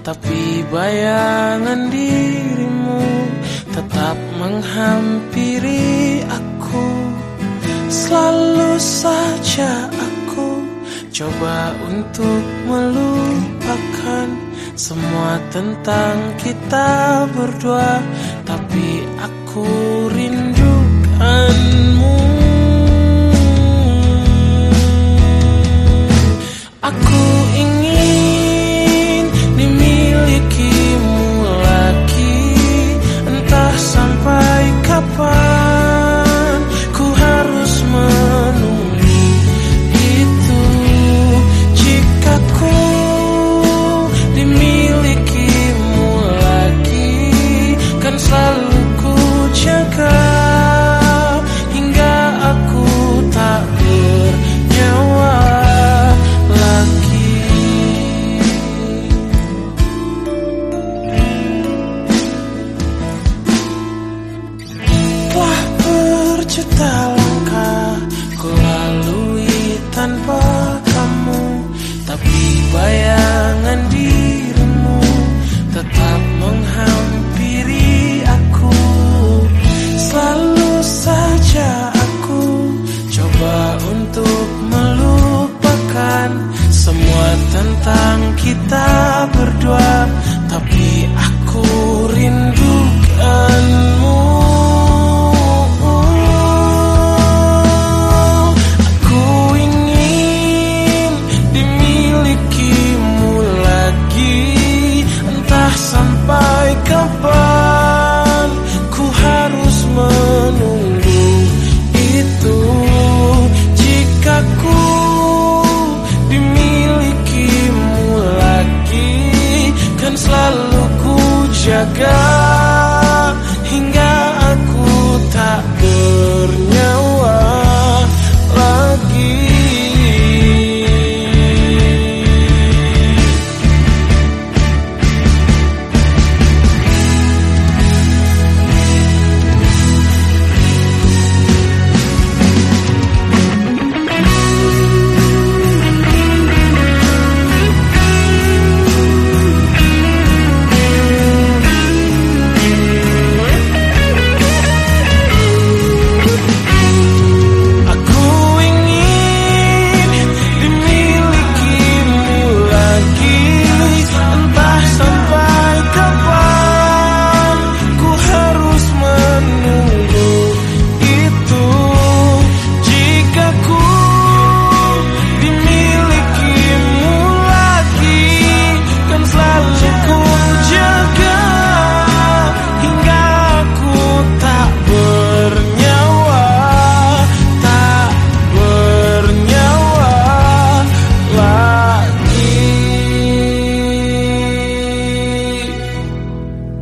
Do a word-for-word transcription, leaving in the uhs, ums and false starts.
tapi bayangan dirimu tetap menghampiri aku. Selalu saja aku coba untuk melupakan semua tentang kita berdua, tapi aku rindukanmu. Aku ingin dimilikimu lagi, entah sampai kapan ku harus menunggu itu. Jika ku dimilikimu lagi, kan selalu ku jaga hingga aku tak bernyawa lagi. Telah berjuta langkah ku lalui tanpa kamu, tapi bayang